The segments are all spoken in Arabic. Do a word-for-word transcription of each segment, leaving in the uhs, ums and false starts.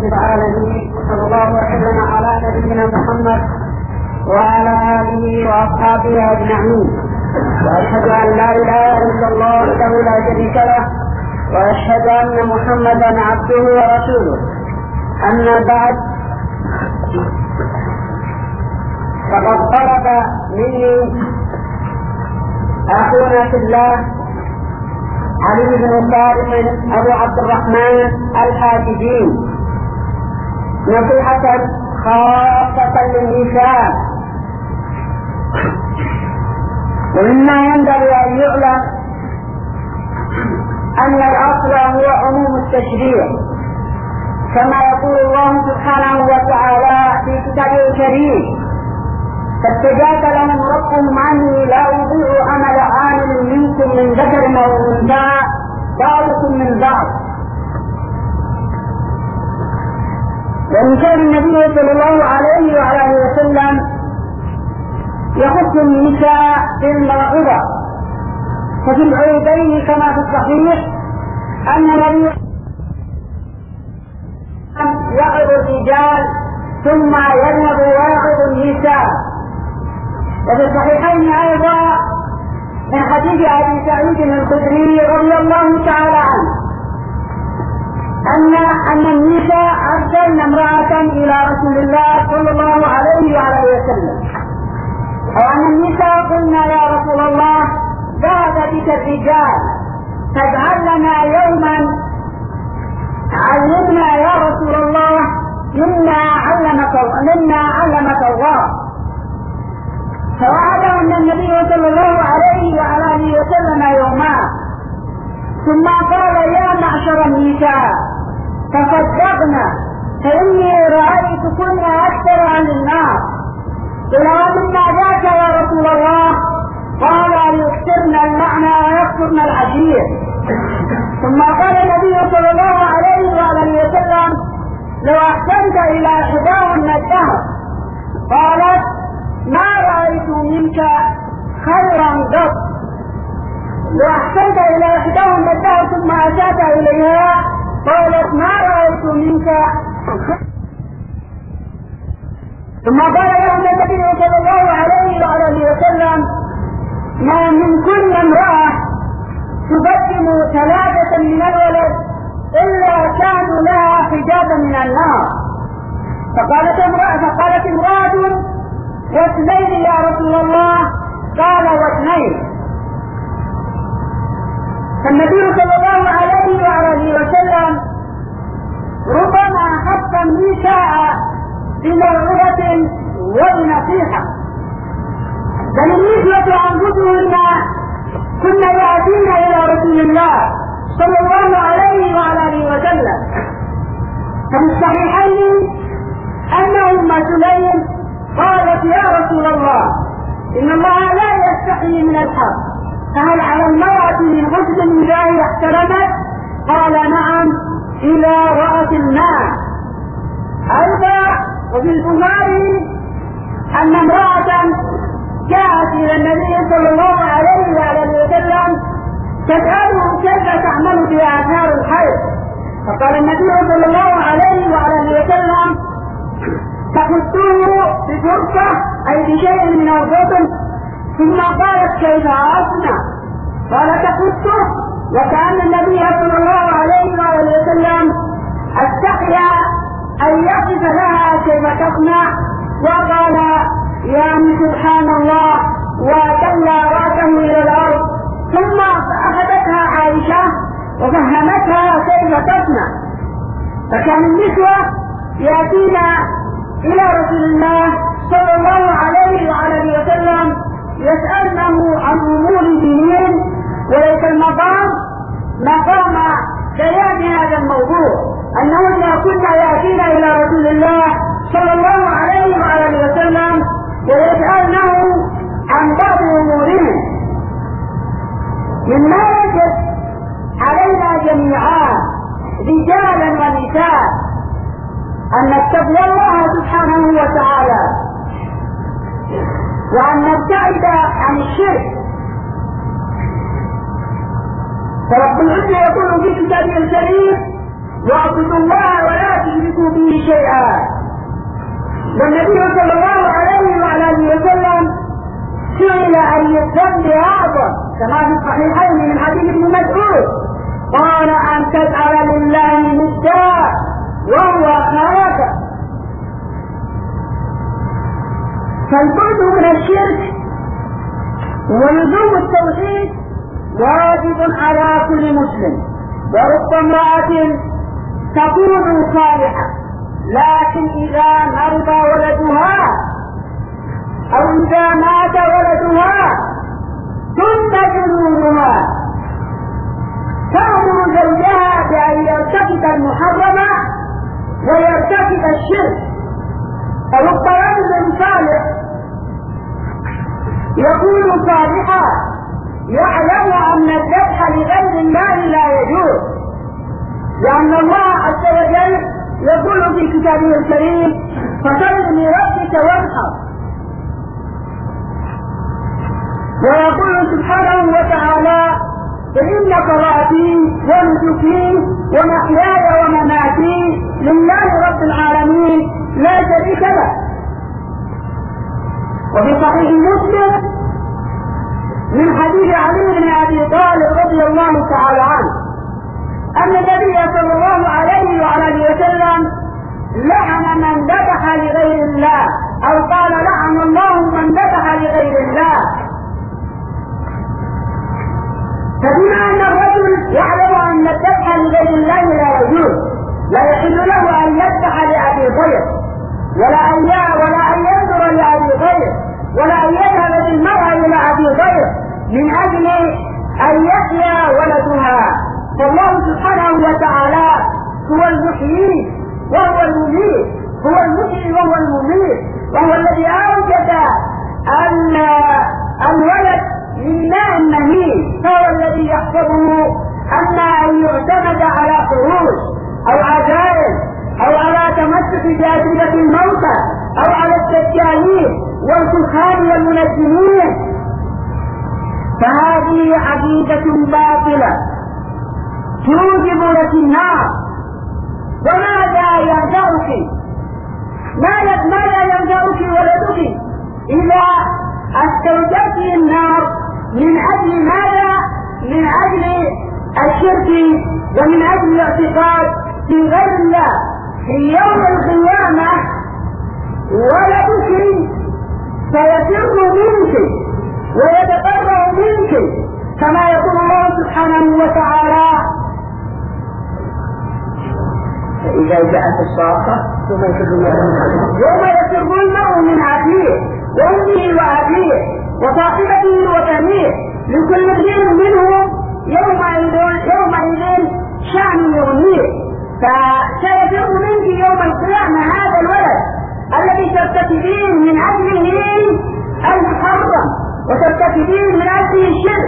العالمين، صلى الله وسلم على نبينا محمد وعلى آله وأصحابه أجمعين، وأشهد أن لا إله إلا الله وحده لا شريك له، وأشهد أن محمدا عبده ورسوله. أما بعد، فقد طلب مني أخونا في الله علي بن صالح أبو عبد الرحمن الحاجبين نصيحة خاصة للنساء. ومما ينبغي أن يعلم أن الأصل هو عموم التشريع، كما يقول الله سبحانه وتعالى في كتابه الكريم: فاستجاب لهم ربهم عني لا أضيع عمل عامل منكم من ذكر أو أنثى بعضكم من بعض. وإن كان النبي صلى الله عليه وعلى آله وسلم يخص النساء بالموعظة، ففي العيدين كما في الصحيح أن النبي يعظ الرجال ثم يذهب ويعظ النساء. وفي الصحيحين أيضا من حديث أبي سعيد الخدري رضي الله تعالى عنه أن أن النساء أرسلن امرأة إلى رسول الله صلى الله عليه وعلى وسلم، أو أن النساء قلنا: يا رسول الله، ذهب بك الرجال، فاجعل لنا يوما علمنا يا رسول الله مما علمك مما علمك الله. فوعدهن النبي صلى الله عليه وعلى آله وسلم يوما، ثم قال: يا معشر النساء، تصدقنا فإني رأيتكن أكثر عن النار. قال: مما ذاك يا رسول الله؟ قال: يكثرن اللعنة ويكثرن العشير. ثم قال النبي صلى الله عليه وعلى وسلم: لو أحسنت إلى إحداهن الدهر. قالت: ما رأيت منك خيرا قط. لو أحسنت إلى إحداهن الدهر ثم أتيت إليها قالت: ما رأيت منك. ثم قال لهم النبي صلى الله عليه وعلى وسلم: ما من كل امرأة تقدم ثلاثة من الولد إلا كانوا لها حجابا من النار. فقالت امرأة فقالت امرأة: واثنين يا رسول الله؟ قال: واثنين. فالنبي صلى الله عليه وعلى وسلم ربما حث النساء بموعظة ونصيحة، بل النسوة أنفسهن كن يأتين إلى رسول الله صلى الله عليه وعلى وسلم. ففي الصحيحين أن أم سليم قالت: يا رسول الله، إن الله لا يستحيي من الحق، فهل على المرأة من غسل إذا احترمت؟ قال: نعم، إذا رأت الماء. أيضا وفي البخاري أن امرأة جاءت إلى النبي صلى الله عليه وعلى وسلم تسأله كيف تعمل في آثار الحيض، فقال النبي صلى الله عليه وعلى وسلم: تخصه بفرصة أي بشيء من الغصن. ثم قالت: كيف أصنع؟ قال: تخصه. وكأن النبي صلى الله عليه وسلم استحيا أن يصف لها كيف تصنع، وقال: يا سبحان الله، وكلا رأسه إلى الأرض. ثم أخذتها عائشة وفهمتها كيف تصنع. فكان النسوة يأتين إلى رسول الله صلى الله عليه وعلى وسلم يسألنه عن أمور دينين، وليس المقام مقام بيان هذا الموضوع، أنهن كن يأتين إلى رسول الله صلى الله عليه وعلى وسلم ويسألنه عن بعض أمورهم. مما يجب علينا جميعا رجالا ونساء أن نتقي الله سبحانه وتعالى، وأن نبتعد عن الشرك. فرب العزة يقول في كتابه الكريم: واعبدوا الله ولا تشركوا به به شيئا. والنبي صلى الله عليه وعلى اله وسلم سئل اي الذنب اعظم كما في الصحيحين من حديث ابن مسعود، قال ان تجعل لله ندا وهو خلقك. فالبعد من الشرك ولزوم التوحيد واجب على كل مسلم. ورب امرأة تكون صالحة لكن إذا مرض ولدها أو إذا مات ولدها تنتج نورها تأمر زوجها بأن يرتكب المحرم ويرتكب الشرك. فرب رجل صالح يكون صالحا يعلم أن الذبح لغير الله لا يجوز، لأن الله عز وجل يقول في كتابه الكريم فصل لربك وانحر، ويقول سبحانه وتعالى فإن صلاتي ونسكي ومحياي ومماتي لله رب العالمين لا شريك له. وفي صحيح مسلم من حديث علي بن ابي طالب رضي الله تعالى عنه ان النبي صلى الله عليه وعلى اله وسلم لعن من ذبح لغير الله، او قال لعن الله من ذبح لغير الله. فبما ان الرجل يعلم ان الذبح لغير الله لا يجوز، لا يحل له ان يذبح لابي غير، ولا ان ولا ان ينظر لابي غير، ولا ان يذهب بالمرأة الى ابي غير من اجل ان يحيا ولدها. فالله سبحانه وتعالى هو المحيي وهو المميت، هو المحيي وهو المميت، وهو الذي اوجد ان الولد من ماء مهين، فهو الذي يحسبه اما ان يعتمد على خروج او عزائم او على تمسك بأجوبة الموتى او على الدجالين والكهان والمنجمين، فهذه عقيدة باطلة توجب لك النار. وماذا ينفعك ماذا ينفعك ولدك إذا استوجبت النار من أجل ماذا؟ من أجل الشرك ومن أجل الاعتقاد في غير الله. في يوم القيامة ولدك سيفر منك ويتبرأ منك، كما يقول الله سبحانه وتعالى فإذا جاءت الصاخة يوم يفر المرء من أخيه وأمه وأبيه وصاحبته وبنيه لكل امرئ منهم يومئذ يومئذ شأن يغنيه. فسيفر منك يوم القيامة هذا الولد الذي ترتكبين من أجله المحرم وترتكبين من أجله الشرك.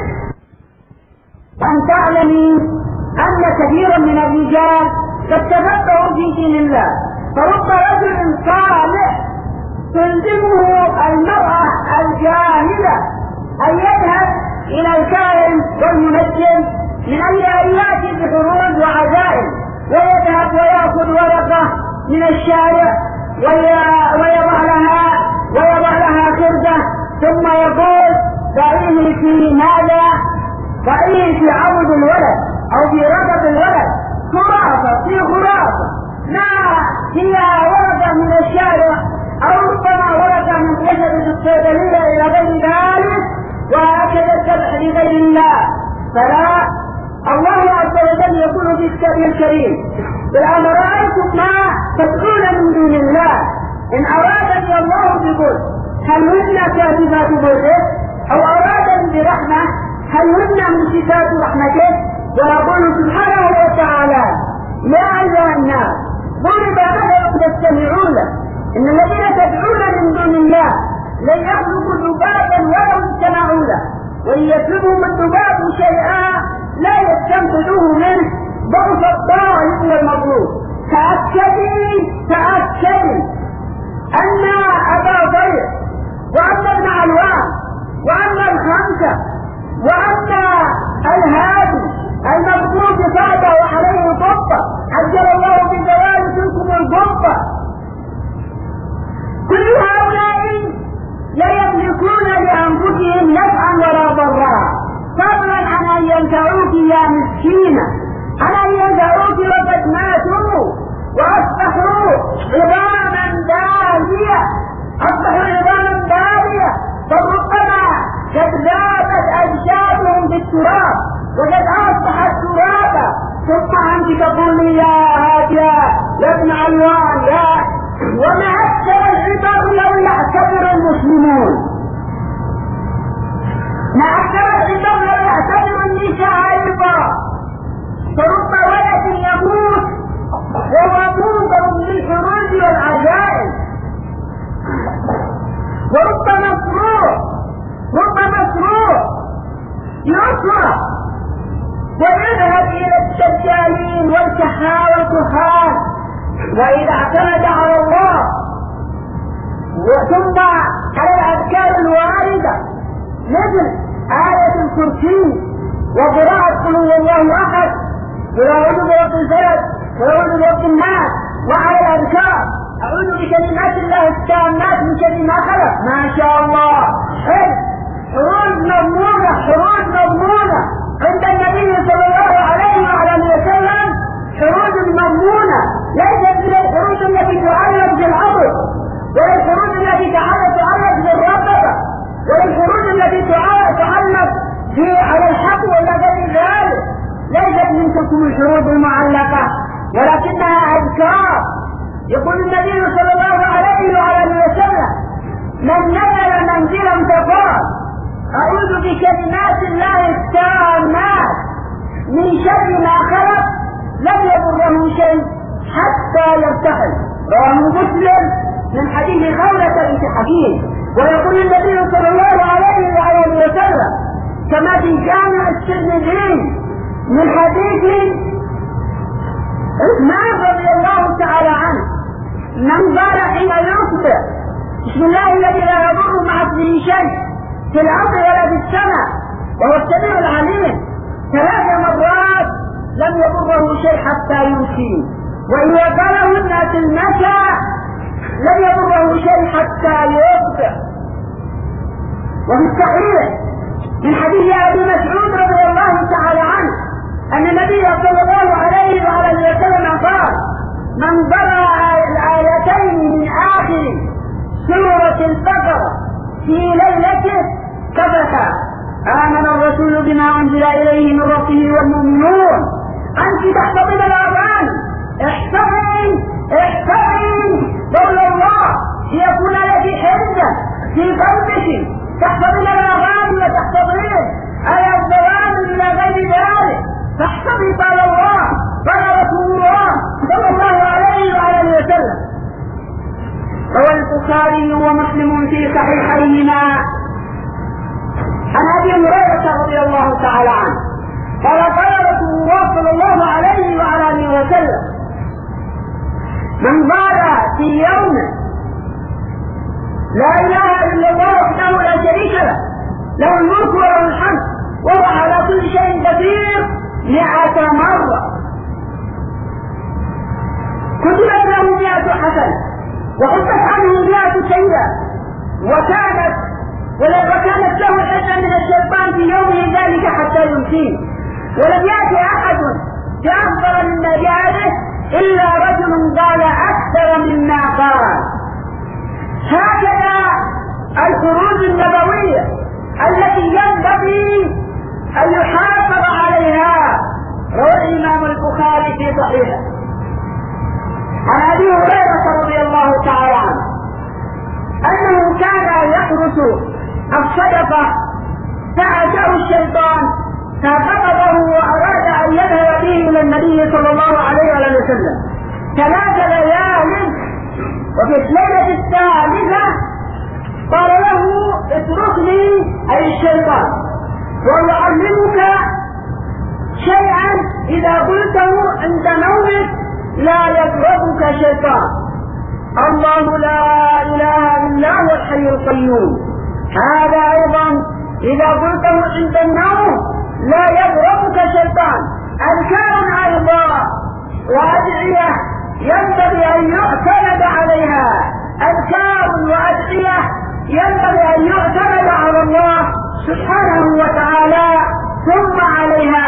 أن تعلمي أن كثيرا من الرجال قد تفقهوا في دين الله، فرب رجل صالح تلزمه المرأة الجاهلة أن يذهب إلى الكاهن والمنجم من أجل أن يأتي بحروب وعزائم، ويذهب ويأخذ ورقة من الشارع ويضع لها ويضع لها خردة، ثم يقول ضعيه في ماذا؟ ضعيه في عوض الولد أو في رقبة الولد. خرافة في خرافة، ما هي ورقة من الشارع أو ربما ورقة من خشبة الصيدلية إلى غير ذلك، وهكذا الذبح لغير الله. فلا، الله عز وجل يقول في كتابه الكريم قل أرأيتم ما تدعون من دون الله إن أرادني الله بضر هل هن كاتبات ضره، أو أرادني برحمة هل هن ممسكات رحمته. ويقول سبحانه وتعالى يا أيها الناس ضرب مثل تستمعون له إن الذين تدعون من دون الله لن يخلقوا ذبابا ولو اجتمعوا له، وإن يسلبهم الذباب شيئا لا يستنقذوه منه ضعف الطالب والمطلوب. تأكدي تأكدي أن أبا ضيف وأن ابن علوان وأن الخمسة وأن الهادي المفروض صعبة وعليه ضبة عجل الله بزوال تلكم الضبة ينفعوك يا مسكينة؟ ألم ينفعوك وقد ماتوا وأصبحوا عظاما بالية، أصبحوا عظاما بالية، فربما قد ذابت أجسادهم بالتراب وقد أصبحت ترابا، ثم أنت تقول لي يا هادية يا ابن علوان يا وما أكثر العبر لو يعتبر المسلمون، ما أكثر العبر لو يعتبر النساء عبرا، فرب ولد يموت وهو منظر للحروب والعجائب، ورب مصروع رب مصروع يصرف ويذهب إلى الدجالين والكهان والكهان، وإذا اعتمد على الله ثم على الأذكار الواردة مثل آية الكرسي وقراءة قل هو الله أحد ويعوذ برب الفلق ويعوذ برب الناس، وعلى الأذكار أعوذ بكلمات الله التامات من شر ما خلق، ما شاء الله حلو، حروج مضمونة حروج مضمونة عند النبي صلى الله عليه وعلى وسلم، حروج مضمونة ليست من الحروج التي تعلق بالعضل ولا الحروج التي تعلق بالربطة ولا الحروج التي تعلق في على الحق ولا غير ذلك، ليست من تلك الحروج المعلقة ولكنها أذكار. يقول النبي صلى الله عليه وعلى وسلم من نزل منزلا فقال أعوذ بكلمات الله التامات من شر ما خلق لم يضره شيء حتى يرتحل، رواه مسلم من حديث خولة بنت حكيم. ويقول النبي صلى الله عليه وعلى وسلم كما في جامع الترمذي من حديث عثمان رضي الله تعالى عنه من قال حين يصبح بسم الله الذي لا يضر مع اسمه شيء في الارض ولا في السماء وهو السميع العليم ثلاث مرات لم يضره شيء حتى يمسي، وإذا قاله الناس المساء لم يضره شيء حتى يصبح. وفي الصحيح من حديث ابي مسعود رضي الله تعالى عنه ان النبي صلى الله عليه وعلى وسلم قال من قرأ الآيتين من آخر سورة البقرة في ليلته كفتا آمن الرسول بما أنزل إليه من ربه والمؤمنون. أنت تحتضن الأذان، احتضن احتضن قول الله ليكون لك حجة في قلبك، تحتضن الأذان وتحتضن على الضلال إلى غير ذلك، تحتضن قال الله قال رسول الله صلى الله عليه وعلى وسلم. روى البخاري ومسلم في صحيحيهما عن ابي هريره رضي الله تعالى عنه قال قال رسول الله صلى الله عليه وعلى وسلم من قال في يوم لا اله الا الله وحده لا شريك له له الملك وله الحمد وهو على كل شيء قدير مئة مرة كتبت له مئة حسنة وحطت عنه مئة سيئة وكانت وكانت له حسنة من الشيطان في يومه ذلك حتى يمسيه، ولم يأتي أحد بأفضل مما جاء إلا رجل قال أكثر مما قال. هكذا الخروج النبوية التي ينبغي أن يحافظ عليها. روى الإمام البخاري في صحيحه عن أبي هريرة رضي الله تعالى عنه أنه كان يحرس الصدقة فأتاه الشيطان فقبضه وأراد أن يذهب به إلى النبي صلى الله عليه وسلم ثلاث ليال، وفي الليلة الثالثة قال له اتركني أي الشيطان ويعلمك شيئا إذا قلته عند نومك لا يضربك شيطان. الله لا إله إلا هو الحي القيوم. هذا أيضا إذا قلته عند النوم لا يضربك شيطان. أذكار أيضا وأدعية ينبغي أن يعتمد عليها، أذكار وأدعية ينبغي أن يعتمد على الله سبحانه وتعالى ثم عليها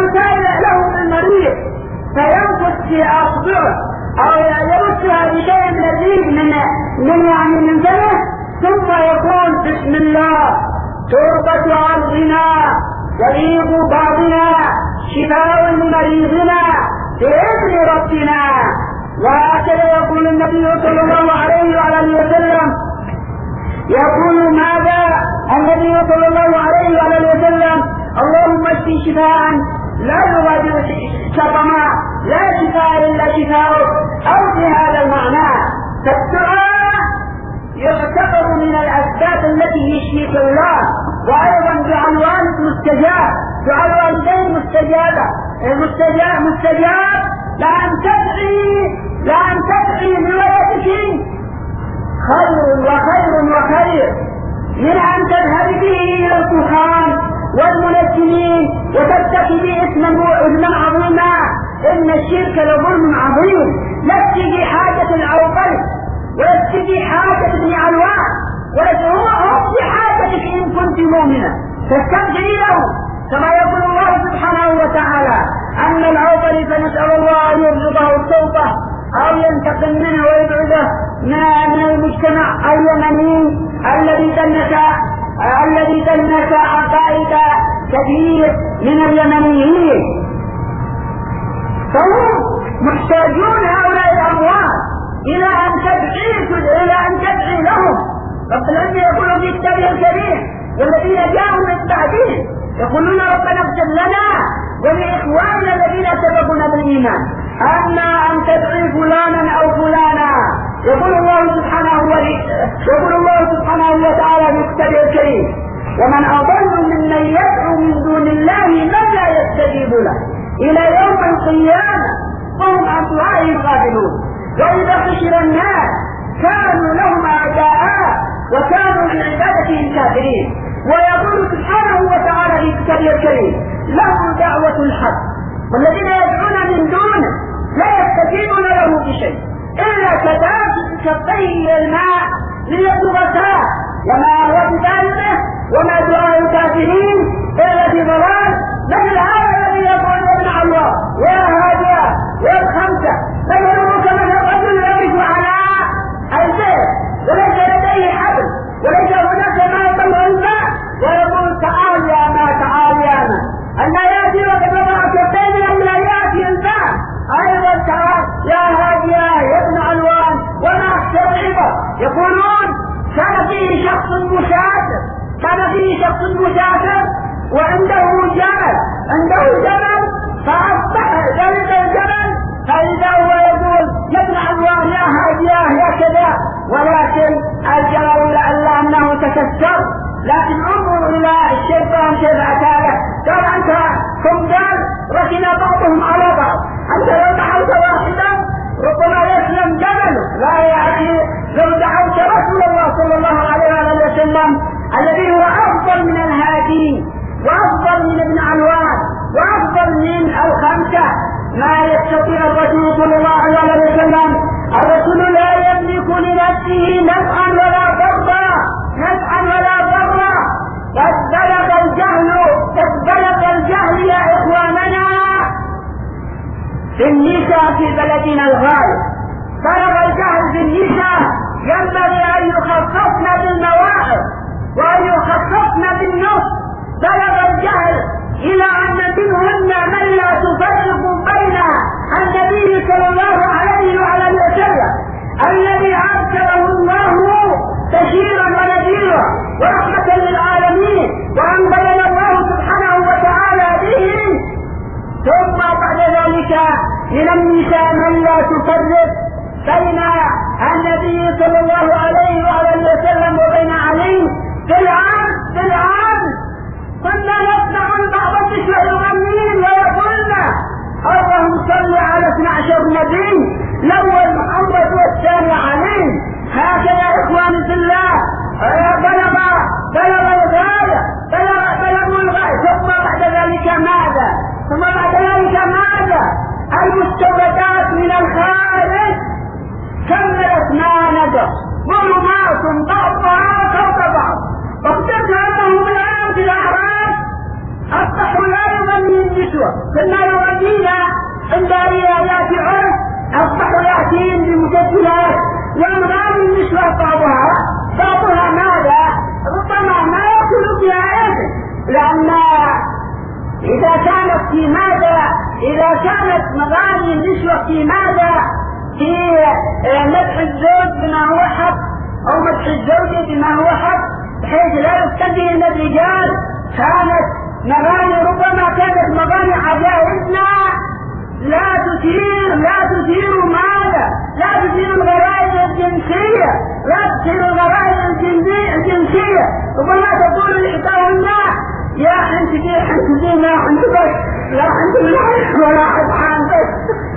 ويسارع له بالمريض فينفث في اصبعه او يمسها بشيء من الريق من من يعني من فمه، ثم يقول بسم الله تربة ارضنا وريق بعضنا شفاء لمريضنا باذن ربنا. وهكذا يقول النبي صلى الله عليه وعلى وسلم، يقول ماذا النبي صلى الله عليه وعلى وسلم: اللهم اشفي شفاء لا يغادر سقما لا شفاء الا شفاؤك، او في هذا المعنى. فالدعاء يعتبر من الاسباب التي يشفيك الله، وايضا دعاء الوالد مستجاب، دعاء الوالدين مستجابه مستجاب مستجاب لان تدعي لان تدعي بولدك خير وخير وخير من ان تذهب به الى الكهان والمنجمين وتتخذ اسما اسما عظيما. ان الشرك لظلم عظيم. لست بحاجه العوقل ولست بحاجه ابن علوان ولست هو هم بحاجتك ان كنت مؤمنا، فاسترجعي له كما يقول الله سبحانه وتعالى ان العوقل فنسال الله ان يرزقه التوبه او ينتقم منه ويبعده من المجتمع اليمني الذي دنس الذي دنس عقائد كثير من اليمنيين. فهم محتاجون هؤلاء الاموات الى ان تدعي الى ان تدعي لهم. رب العزة يقول في كتابه الكريم: والذين جاءوا من بعدهم يقولون ربنا اغفر لنا ولاخواننا الذين سبقونا بالايمان. اما ان تدعي فلانا او فلانا، يقول الله سبحانه يقول الله سبحانه وتعالى في كتابه الكريم: ومن اضل ممن يدعو من دون الله من لا يستجيب له الى يوم القيامه وهم عن دعائهم غافلون. واذا حشر الناس كانوا لهم اعداء وكانوا لعبادتهم كافرين. ويقول سبحانه وتعالى في كتابه الكريم: له دعوة الحق والذين يدعون من دونه لا يستجيبون له بشيء إلا كالطي الماء ليبلغ وما هو بذلك وما دعاء الكافرين إلا في ضلال. مثل هذا الذي يقول مع الله: يا هادية يا الخمسة فيروك من الرجل يمشي على البيت وليس لديه حبل وليس هناك ما يطلع الماء ويقول: تعال يا ما تعال يا ما. أن يأتي وقد وضع كفين أن لا يأتي الماء. أيضا تعال يا هادية يا ابن علوان وما استوعبه. يقولون: كان فيه شخص مسافر كان فيه شخص مسافر وعنده جمل عنده جمل فأصبح ذلك الجمل فإذا هو يقول: يا ابن علوان يا هادية يا كذا، ولكن الجمل لألا أنه تكسر. لكن انظروا إلى الشيطان كيف أتاه. قال: أنت قال ركن بعضهم على بعض، أنت لو دعوت واحدا ربما يسلم جمله. لا يا أخي، لو دعوت رسول الله صلى الله عليه وسلم الذي هو أفضل من الهادين وأفضل من ابن علوان وأفضل من الخمسة، ما يستطيع الرسول صلى الله عليه وسلم. الرسول لا يملك لنفسه نفعا ولا ضرا نفعا ولا ضرا. قد بلغ الجهل قد بلغ الجهل يا إخواننا في النساء في بلدنا الغالي. بلغ الجهل في النساء، ينبغي أن يخصصن بالمواعظ وأن يخصصن بالنصح. بلغ الجهل إلى أن منهن من لا تفرق بين النبي صلى الله عليه وعلى وسلم الذي أرسله الله بشيرا ونذيرا ورحمة للعالمين وأنزل الله سبحانه وتعالى به. ثم بعد ذلك من النساء من لا تفرق بين النبي صلى الله عليه وعلى وسلم وبين علي بالعام بالعام. كنا نسمع بعض النساء يغنين ويقولن: اللهم صل على اثني عشر نبي، الاول محمد والثاني علي. هكذا اخواني في الله بلغ بلغ الغايه بلغ بلغوا الغايه. ثم بعد ذلك ماذا؟ ثم بعد ذلك ماذا؟ المستوردات من الخارج كملت ما نقص، ظلمات بعضها فوق بعض. وافتكر انهم الان في الاعراض اصبحوا لا يغني النسوه في في ماذا؟ إذا كانت مغاني النسوة في ماذا؟ في مدح الزوج بما هو حق أو مدح الزوجة بما هو حق بحيث لا يفتدي إلا الرجال. كانت مغاني ربما كانت مغاني عجائزنا لا تثير لا تثير ماذا؟ لا تثير الغرائز الجنسية، لا تثير الغرائز الجنسية. ربما تقول لإحداهن يا أنت دي أنت دي ما عندك لا عندك ولا عندك.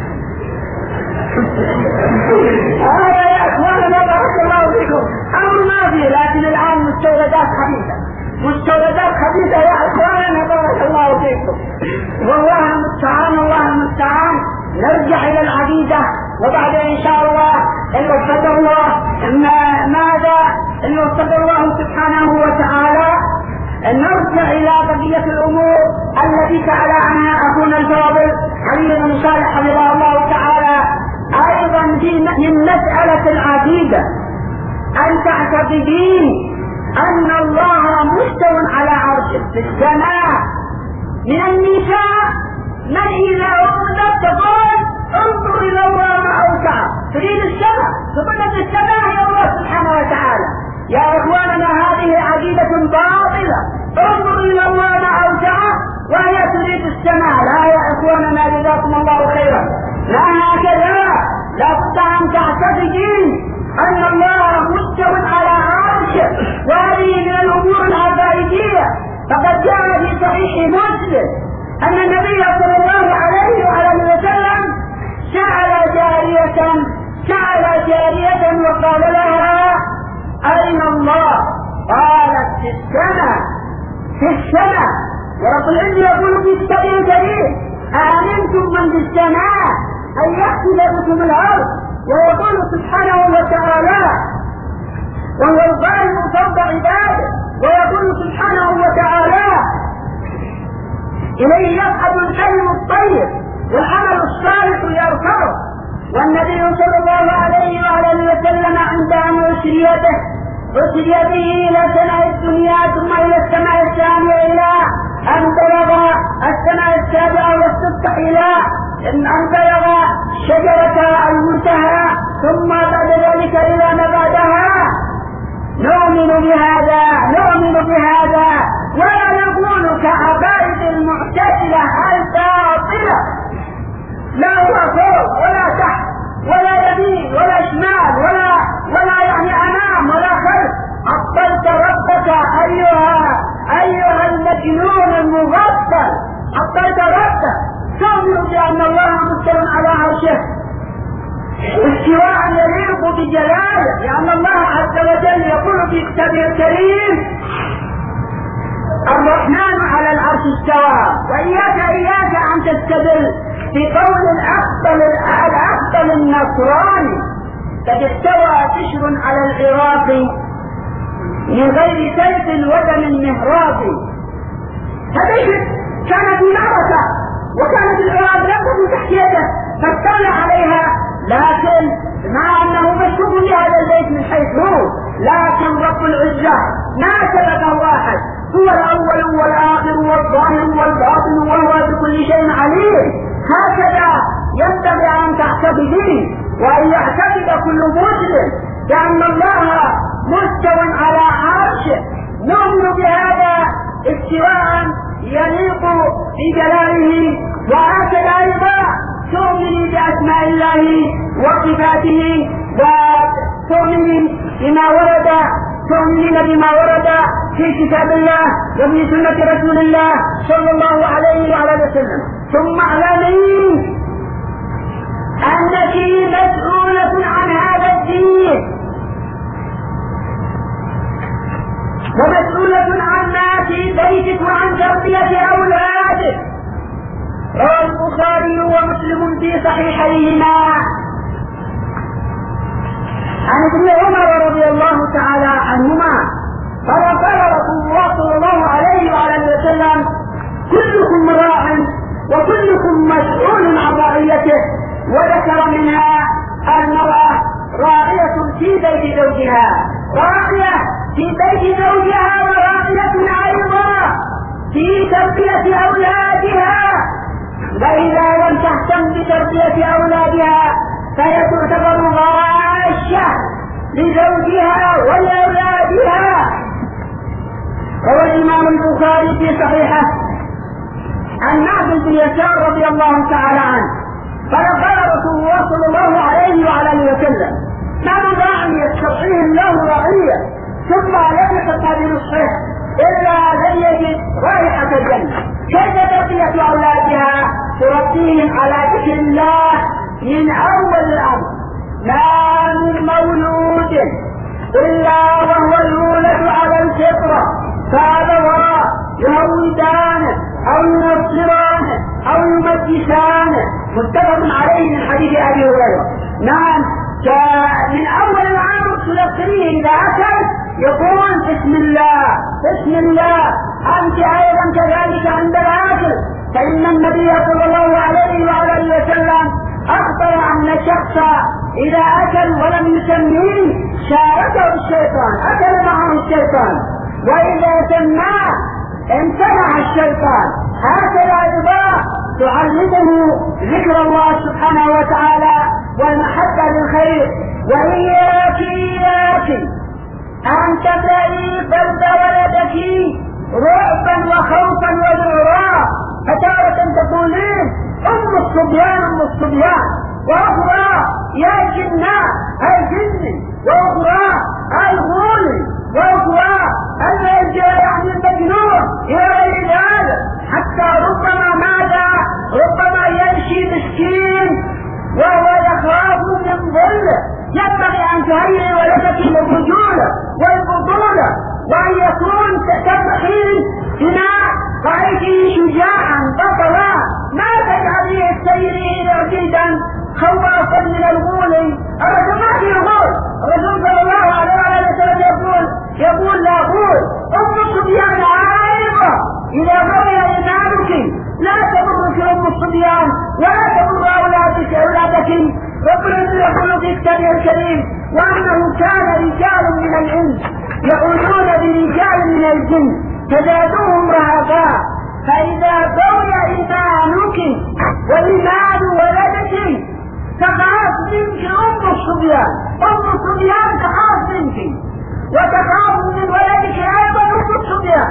هذا يا أخواننا بارك الله فيكم أمر ما فيه، لكن الآن مستوردات خبيثة، مستوردات خبيثة يا أخواننا بارك الله فيكم. والله المستعان الله المستعان. نرجع إلى العقيدة وبعدين إن شاء الله إن وفق الله ماذا إن وفق الله سبحانه وتعالى نرجع إلى بقية الأمور التي سأل عنها أخونا الفاضل حبيب بن صالح حفظه الله تعالى. أيضا من مسألة العقيدة أن تعتقدين أن الله مستو على عرشه في السماء. من النساء من إذا أردت تقول انظر إلى الله ما أوسع، تريد السماء، تقول السماء هي الله سبحانه وتعالى. يا إخواننا هذه عقيدة باطلة. انظر إلى الله ما أوسع وهي تريد السماء. لا يا إخواننا جزاكم الله خيرا، لا هكذا. لا بد أن تعتقدين أن الله مستو على عرشه، وهذه من الأمور العقائدية. فقد جاء في صحيح مسلم أن النبي صلى الله عليه وآله وسلم سأل جارية سأل جارية وقال لها أين الله؟ قالت في السماء في السماء. ورب العزة يقول في كتابه الكريم أأمنتم من في السماء أن يأتي بكم الأرض؟ ويقول سبحانه وتعالى وهو القائم فوق عباده، ويقول سبحانه وتعالى إليه يصعد الكلم الطيب والعمل الصالح يرفعه. والنبي صلى الله عليه وآله وسلم عند أن أسري به أسري به إلى سماء الدنيا ثم إلى السماء الثانية إلى أن بلغ السماء السابعة واستفتح إلى أن بلغ شجرة المنتهى ثم بعد ذلك إلى ما بعدها. نؤمن بهذا نؤمن بهذا ولا نقول كعقائد المعتزلة الباطلة لا هو فوق ولا تحت ولا يمين ولا شمال ولا ولا يعني أمام ولا خلف. عطلت ربك أيها أيها المجنون المغفل، عطلت ربك. تؤمن بأن الله مستو على عرشه استواء يليق بجلاله، لأن الله عز وجل يقول في كتابه الكريم الرحمن على العرش استوى. وإياك إياك أن تستدل في قول الأفضل الأفضل النصراني قد استوى بشر على العراق من غير سيف ودم مهراق. فبشر كان في معركة وكانت العراق لم تكن تحتيته فاستولى عليها، لكن مع أنه مشهور لهذا البيت من حيث هو، لكن رب العزة ما سبقه واحد، هو الأول والآخر والظاهر والباطن وهو بكل شيء عليم. هكذا ينبغي أن تعتقدين وأن يعتقد كل مسلم بأن الله مستو على عرشه. نؤمن بهذا استواء يليق بجلاله. وهكذا أيضا تؤمن بأسماء الله وصفاته وتؤمن بما ورد تؤمنين بما ورد في كتاب الله وفي سنة رسول الله صلى الله عليه وعلى وسلم. ثم اعلمين أنك مسؤولة عن هذا الدين ومسؤولة عن ما في بيتك وعن تربية أولادك. روى البخاري ومسلم في صحيحيهما عن ابن عمر رضي الله تعالى عنهما قال قال رسول الله صلى الله عليه وعلى وسلم كلكم راع وكلكم مسؤول عن رعيته. وذكر منها المرأة راعية في بيت زوجها، راعية في بيت زوجها وراعية أيضا في تربية أولادها. وإذا لم تهتم بتربية أولادها فهي تعتبر غاشة لزوجها ولأولادها. روى الإمام البخاري في صحيحه عن معبد بن يسار رضي الله تعالى عنه قال قال رسول الله صلى الله عليه وعلى اله وسلم: ما من راع يسترعيه الله رعيه ثم لم يحطها بنصحه الا لم يجد رائحه الجنه. كيف تربيه اولادها؟ تربيهم على ذكر الله من اول الامر. ما من مولود الا وهو يولد على الفطره فابواه يهودانه او ينصرانه او يمجسانه. متفق عليه من حديث ابي هريره. نعم، من اول الامر تلقيه اذا اكل يقول بسم الله بسم الله. انت ايضا كذلك عند الاكل، فان النبي صلى الله عليه وعلى وسلم اخبر ان شخصا اذا اكل ولم يسميه شاركه الشيطان، اكل معه الشيطان، واذا سماه امتنع الشيطان. هكذا ايضا تعلمه ذكر الله سبحانه وتعالى والمحبه للخير. واياك اياك ان تبتلي قلب ولدك رعبا وخوفا وذعرا، فتارة تقولين ام الصبيان ام الصبيان، واخرى يا جنان اي جن، واخرى اي غول، واخرى يعني المجنون الى غير ذلك، حتى ربما ماذا ربما يمشي مسكين وهو يخاف من ظله. ينبغي ان تهيئ ولدك للرجوله والبطوله، وان يكون تفرحين بما رايته شجاعا بطلا، ما تجعليه السيرين عجيدا خوافا من الغول. الرسول ما في غول، الرسول صلى الله عليه وسلم يقول يقول لا غول. ام الصبيان عائقه اذا بغي ايمانك لا تضرك ام الصبيان ولا تضر اولادك اولادك. ربنا يقول في كتابه الكريم: وانه كان رجال من الانس يعودون برجال من الجن فزادوهم رهبا. فاذا بغي ايمانك وايمان ولدك تخاف منك ام الصبيان، ام الصبيان تخاف منك وتخاف من ولدك ايضا ام الصبيان.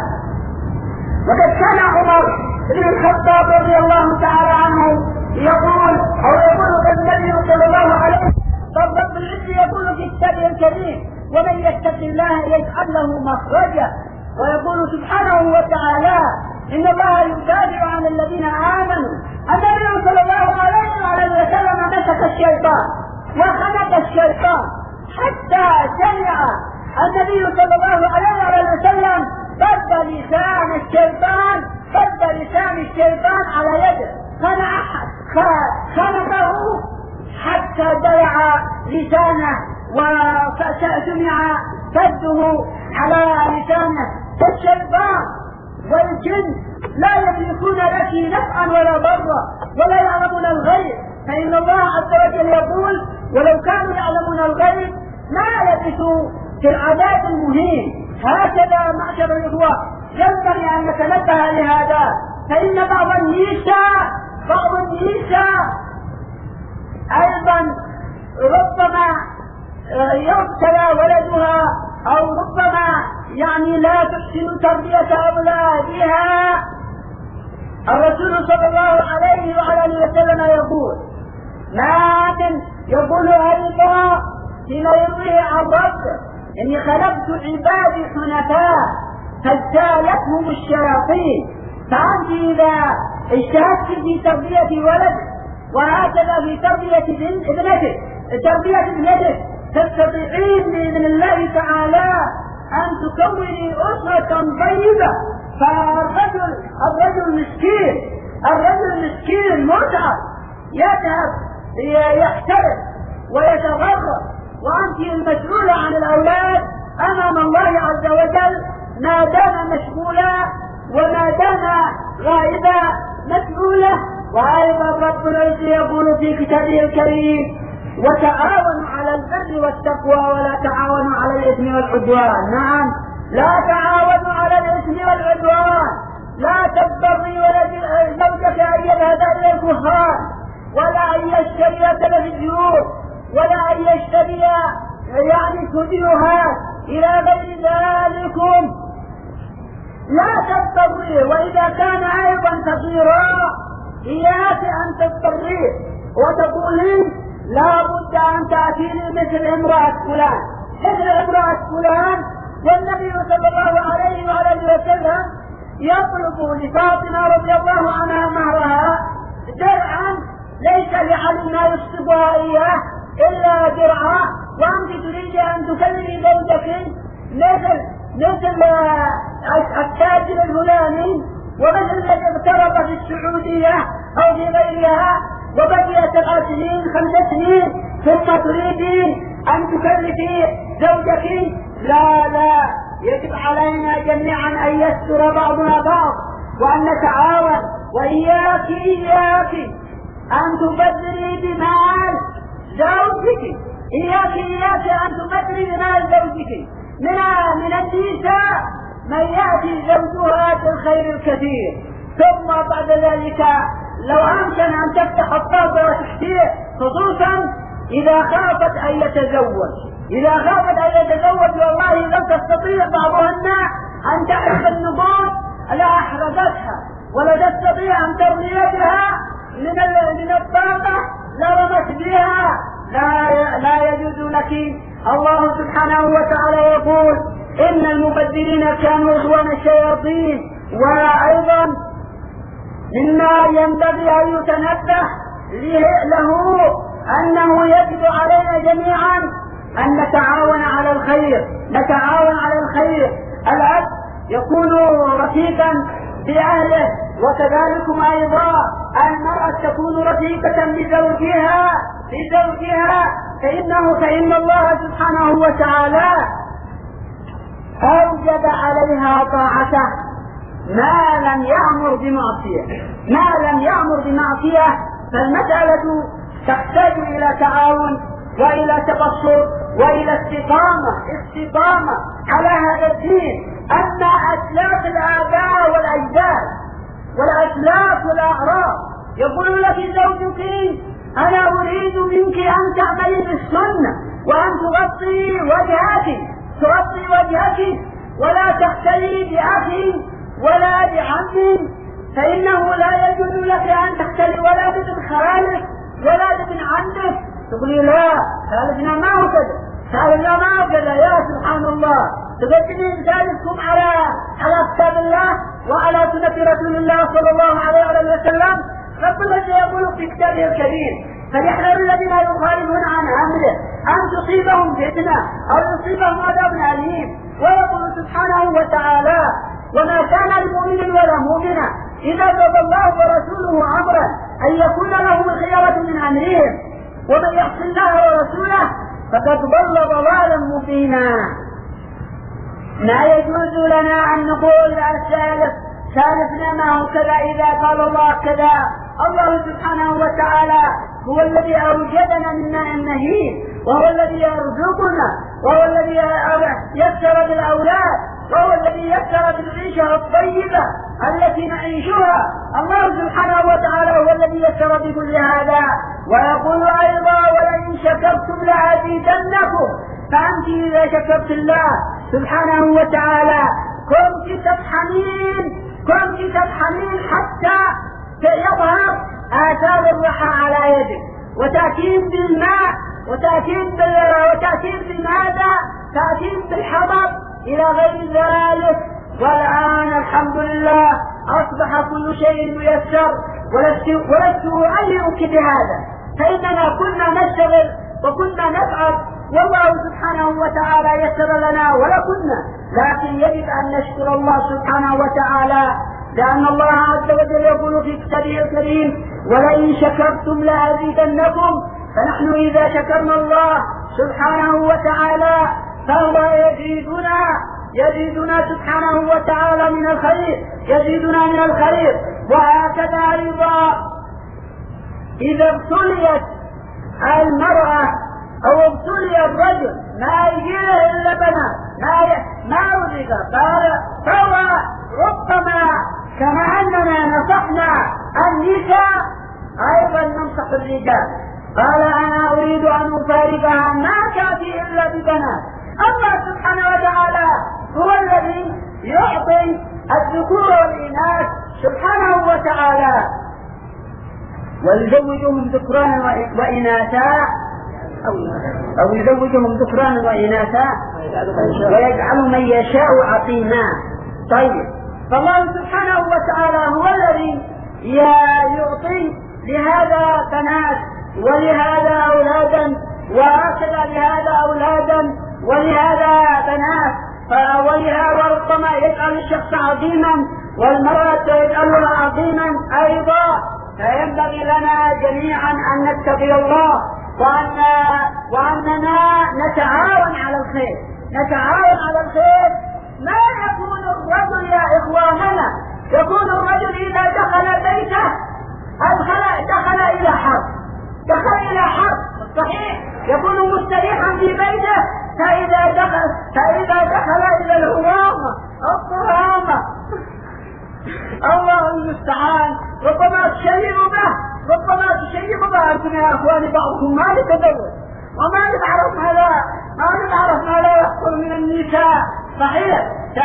وقد كان عمر بن الخطاب رضي الله تعالى عنه يقول او يقول النبي صلى الله عليه وسلم: رب العزة يقول في كتابه الكريم: ومن يتق الله يجعل له مخرجا. ويقول سبحانه وتعالى: ان الله يدافع عن الذين امنوا. النبي صلى الله عليه وسلم مسك الشيطان وخنق الشيطان حتى سمع النبي صلى الله عليه وسلم ضد لسان الشيطان ضد لسان الشيطان على يده، خنقه حتى ضيع لسانه وسمع فده على لسانه. فالشيطان والجن لا يملكون لك نفعا ولا ضرا ولا يعلمون الغيب، فإن الله عز وجل يقول: ولو كانوا يعلمون الغيب ما لبثوا في العذاب المهين. هكذا معشر الإخوة ينبغي أن نتنبه لهذا، فإن بعض النساء بعض النساء أيضا ربما يبتلى ولدها أو ربما يعني لا تحسن تربية أولادها. الرسول صلى الله عليه وعلى وسلم يقول: ما من يقول أيضا فيما يرويه عن ربه: إني خلقت عبادي حنفاء فاجتالتهم الشياطين. فأنت إذا اجتهدت في تربية ولدك وهكذا في تربية ابنتك تربية ابنتك تستطيعين بإذن الله تعالى أن تكوني أسرة طيبة. فالرجل الرجل مسكين الرجل مسكين متعب، يذهب يحترق ويتغرب، وأنت المسؤولة عن الأولاد أمام الله عز وجل ما دام مشغولا وما دام غائبا مسؤولة. وأيضا رب العزة يقول في كتابه الكريم: وتعاونوا على البر والتقوى ولا تعاونوا على الإثم والعدوان. نعم، لا تعاونوا على الإثم والعدوان، لا تبتغي ولد زوجك أن يذهب إلى الكهان، ولا أن يشتري تلفزيون، ولا أن يشتري يعني استوديوهات إلى غير ذلكم. لا تضطريه، وإذا كان أيضا صغيرا إياك أن تضطريه وتقولين لا بد أن تأتيني مثل امرأة فلان مثل امرأة فلان. والنبي صلى الله عليه وآله وسلم يطلب لفاطمة رضي الله عنها مهرها درعا ليس لعلي ما يصبها إياه إلا درعا، وأنت تريد أن تكلمي زوجك مثل مثل التاجر الفلاني ومثل الذي اغترب في السعودية أو في غيرها وبقي سبع سنين خمس سنين ثم تريدين أن تكلفي زوجك. لا لا، يجب علينا جميعا أن يستر بعضنا بعض وأن نتعاون. وإياك إياك أن تبذري بمال زوجك، إياك إياك أن تبذري بمال زوجك. من من النساء من يأتي زوجها بالخير الكثير، ثم بعد ذلك لو أمكن أن تفتح الطاقة وتحتيه، خصوصا إذا خافت أن يتزوج. إذا خافت أن يتزوج والله لم تستطيع بعضهن أن تعرف النقود لا أحرقتها، ولا تستطيع أن ترمي بها من من الطاقة لا رمت بها. لا لا يجوز لك. الله سبحانه وتعالى يقول إن المبذرين كانوا إخوان الشياطين. وأيضا مما ينبغي أن يتنبه له أنه يجب علينا جميعا أن نتعاون على الخير، نتعاون على الخير. الأب يكون رفيقا بأهله، وكذلكم أيضا المرأة تكون رفيقة بزوجها بزوجها فإنه فإن الله سبحانه وتعالى أوجب عليها طاعته ما لم يأمر بمعصية ما لم يأمر بمعصية. فالمسألة تحتاج إلى تعاون وإلى تبصر وإلى استقامة استقامة على هذا الدين. أما أسلاف الآباء والأجداد والأسلاف والأعراف يقول لك زوجك أنا أريد منك أن تعملي بالسنة وأن تغطي وجهك تغطي وجهك ولا تختلي بأخ ولا بعم، فإنه لا يجوز لك أن تختلي ولا بابن خالك ولا بابن عمك. تقولي لا ثالثنا ما هو كذا ثالثنا ما هو كذا. يا سبحان الله، تقدمين ثالثكم على على كتاب الله وعلى سنة رسول الله صلى الله عليه وسلم. ربنا يقول في كتابه الكريم فليحذر الذين يخالفون عن امره ان تصيبهم فتنه او يصيبهم عذاب اليم. ويقول سبحانه وتعالى وما كان لمؤمن ولا مؤمنه اذا قضى الله ورسوله امرا ان يكون لهم الخيره من امرهم ومن يعص الله ورسوله فقد ضل ضلالا مبينا. ما يجوز لنا ان نقول الثالث ثالثنا ما هو كذا اذا قال الله كذا. الله سبحانه وتعالى هو الذي أوجدنا من ماء مهين، وهو الذي يرزقنا، وهو الذي يسر بالأولاد، وهو الذي يسر بالعيشة الطيبة التي نعيشها. الله سبحانه وتعالى هو الذي يسر بكل هذا. ويقول أيضا ولئن شكرتم لأزيدنكم. فأنت إذا شكرت الله سبحانه وتعالى كنت تفحمين كنت تفحمين حتى يظهر آثار الرحى على يدك، وتأتين بالماء وتأتين بال... وتأتين بماذا؟ تأتين بالحضر إلى غير ذلك. والآن الحمد لله أصبح كل شيء ميسر، ولست ولست أؤيدك بهذا، فإننا كنا نشتغل وكنا نتعب والله سبحانه وتعالى يسر لنا ولا كنا، لكن يجب أن نشكر الله سبحانه وتعالى، لأن الله عز وجل يقول في كتابه الكريم ولئن شكرتم لأزيدنكم. فنحن إذا شكرنا الله سبحانه وتعالى فهو يزيدنا يزيدنا سبحانه وتعالى من الخير يزيدنا من الخير. وهكذا أيضا إذا ابتليت المرأة أو ابتلي الرجل ما يجيه إلا بنات ما ما رزق فهو ربما كما أننا نصحنا النساء أيضا ننصح الرجال. قال أنا أريد أن أفارقها ما تأتي إلا ببنات. الله سبحانه وتعالى هو الذي يعطي الذكور والإناث سبحانه وتعالى، ويزوجهم ذكرانا وإناثا أو يزوجهم ذكرانا وإناثا ويجعل من يشاء عقيما. طيب، فالله سبحانه وتعالى هو الذي يعطي لهذا بنات ولهذا أولادا، وهكذا لهذا أولادا ولهذا بنات، ولهذا ربما يجعل الشخص عظيما والمرأة يجعلها عظيما أيضا. فينبغي لنا جميعا أن نتقي الله وأن وأننا نتعاون على الخير، نتعاون على الخير. ما يكون الرجل يا إخواننا، يكون الرجل إذا دخل بيته أدخل دخل إلى حرب، دخل إلى حرب صحيح، يكون مستريحا في بيته، فإذا دخل فإذا دخل إلى الهوامة الطهامة الله المستعان ربما تشيب به، ربما تشيب به. أنتم يا أخواني بعضكم ما نتزوج وما نعرف هذا، ما نعرف ما لا يحصل من النساء صحيح،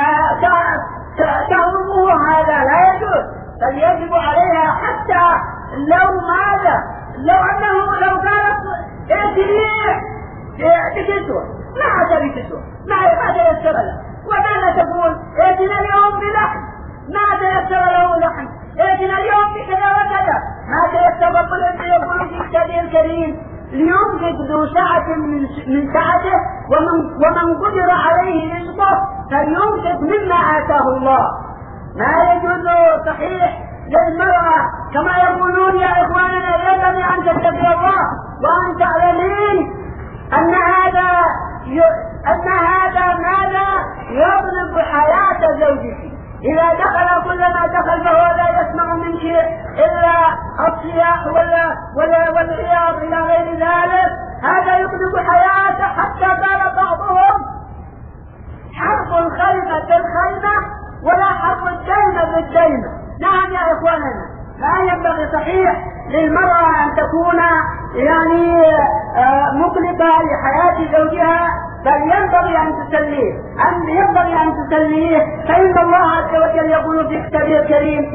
تعلموه هذا لا يجوز، بل يجب عليها حتى لو ماذا لو أنه لو قالت ائتني بكسوة ما عاد بكسوة ما عاد يسر له، وماذا تقول ائتنا اليوم بلحم ما تيسر له لحم، ائتنا اليوم بكذا وكذا ما تيسر. رب العزة يقول في كتابه الكريم لينفق ذو سعة من سعته ومن, ومن قدر عليه رزقه فلينفق مما آتاه الله. ما يجوز صحيح للمرأة كما يقولون يا إخواننا ينبغي أن تتقي الله وأن تعلمين أن هذا ي... أن هذا ماذا يضرب حياة زوجك. إذا دخل كلما دخل فهو لا يسمع من شيء إلا الصياح ولا ولا والعياط إلى غير ذلك، هذا يقلب حياته. حتى قال بعضهم حرب الخيمة بالخيمة ولا حرب الديمة بالديمة. نعم يا إخواننا، لا ينبغي صحيح للمرأة أن تكون يعني مقلقة لحياة زوجها، بل ينبغي أن تسليه أن ينبغي أن تسليه فإن الله عز وجل يقول في كتابه الكريم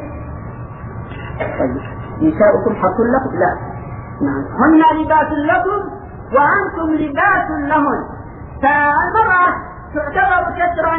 نساؤكم حق لكم لا نعم هن لباس لكم وأنتم لباس لهن. فالمرأة تعتبر سترا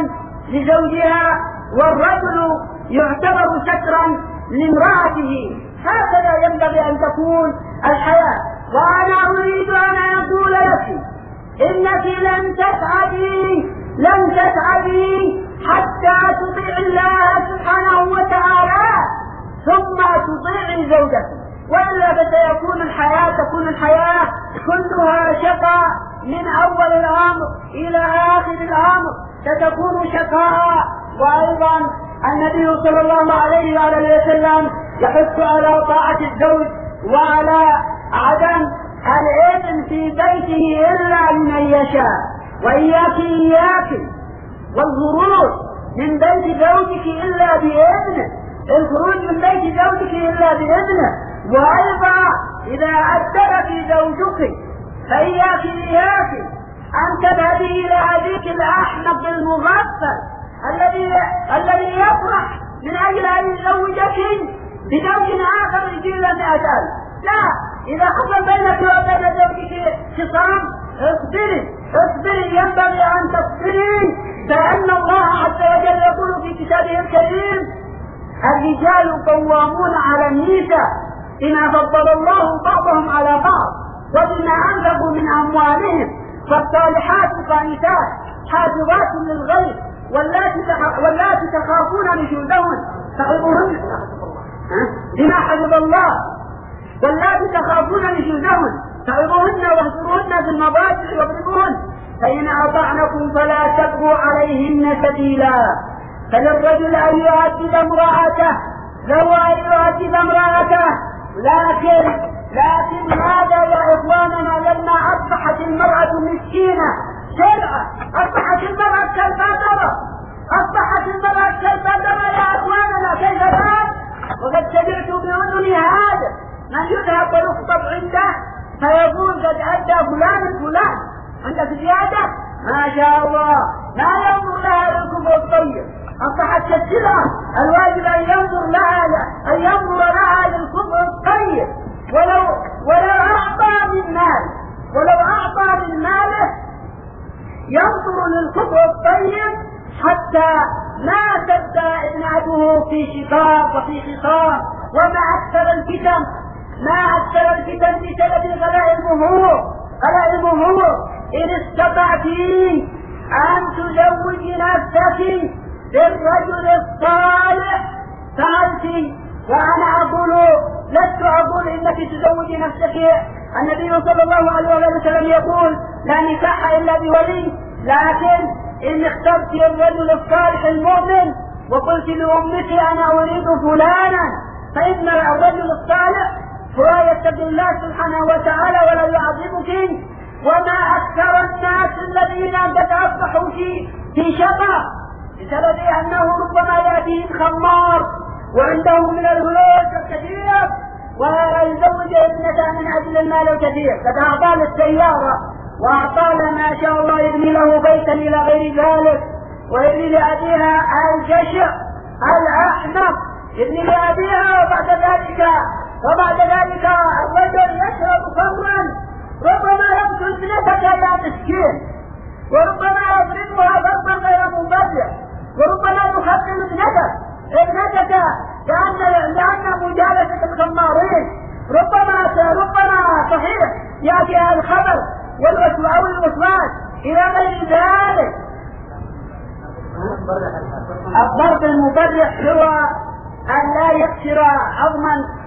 لزوجها والرجل يعتبر سترا لامرأته. هكذا ينبغي أن تكون الحياة. وأنا أريد أن أقول لك إنك لن تسعدي لن تسعدي حتى تطيع الله سبحانه وتعالى ثم تطيع زوجك، وإلا فسيكون الحياة تكون الحياة كلها شقاء من أول الأمر إلى آخر الأمر، ستكون شقاء. وأيضا النبي صلى الله عليه وآله وسلم يحث على طاعة الزوج وعلى عدم الإذن في بيته إلا لمن يشاء. وإياك إياك والخروج من بيت زوجك إلا بإذنه، الخروج من بيت زوجك إلا بإذنه. وأيضا إذا أدبك زوجك فإياك إياك أن تذهبي إلى هذيك الأحمق المغفل الذي الذي يفرح من أجل أن يزوجك بزوج آخر يجي له مئة ألف. لا، إذا حصل بينك وبين زوجك خصام اصبري اصبري، ينبغي أن تصبري، فإن الله عز وجل يقول في كتابه الكريم الرجال قوامون على النساء بما فضل الله بعضهم على بعض وبما أنفقوا من أموالهم، فالصالحات قانتات حافظات للغيب واللاتي تخافون نشوزهن فعظوهن بما حفظ الله، واللاتي تخافون نشوزهن فعظوهن واهجروهن في المضاجع واضربوهن فإن أطعنكم فلا تبغوا عليهن سبيلا. فللرجل أن يؤدب امرأته لو أن يؤدب امرأته، لكن لكن هذا يا إخواننا لما أصبحت المرأة مسكينة سلعة، أصبحت المرأة كالبدرة، أصبحت المرأة كالبدرة يا إخواننا، كيف الآن؟ لقد سمعت بأذني هذا من يذهب ويخطب عنده فيقول قد أدى فلان فلان. عندك زيادة؟ ما شاء الله. ما ينظر لها للكفر الطيب. أصبحت كالسلعة الواجب أن ينظر لها أن ينظر لها للكفر الطيب. ولو ولو أعطى من مال ولو أعطى من ماله ينظر للكفر الطيب حتى ما تبدأ ابنته في شقاق وفي خصام. وما أكثر الفتن ما أكثر الفتن بسبب غلاء المهور غلاء المهور. إن استطعت أن تزوج نفسك بالرجل الصالح فأنت. وأنا أقول لست أقول إنك تزوج نفسك. النبي صلى الله عليه وسلم يقول لا نكاح إلا بولي. لكن إن اخترت الرجل الصالح المؤمن وقلت لأمك أنا أريد فلانا فإن الرجل الصالح هو يتقي الله سبحانه وتعالى ولا يعذبك. وما أكثر الناس الذين قد أصبحوا في في شقاء بسبب أنه ربما يأتيهم خمار وعنده من الفلوس الكثير ويزوج ابنته من أجل المال الكثير. قد أعطى له السيارة وأعطى له ما شاء الله يبني له بيتا إلى غير ذلك ويبني لأبيها الجشع الأحمر يبني لأبيها. وبعد ذلك وبعد ذلك الرجل يشرب خمرا ربما يقتل ابنتك يا مسكين وربما يضربها ضربا غير مبرر وربما يخدم ابنتك ابنتك لأن لأن مجالسة الخمارين ربما ربما صحيح يأتي الخبر والوسواس والوسواس إلى غير ذلك. الضرب المبرح هو أن لا يكسر عظما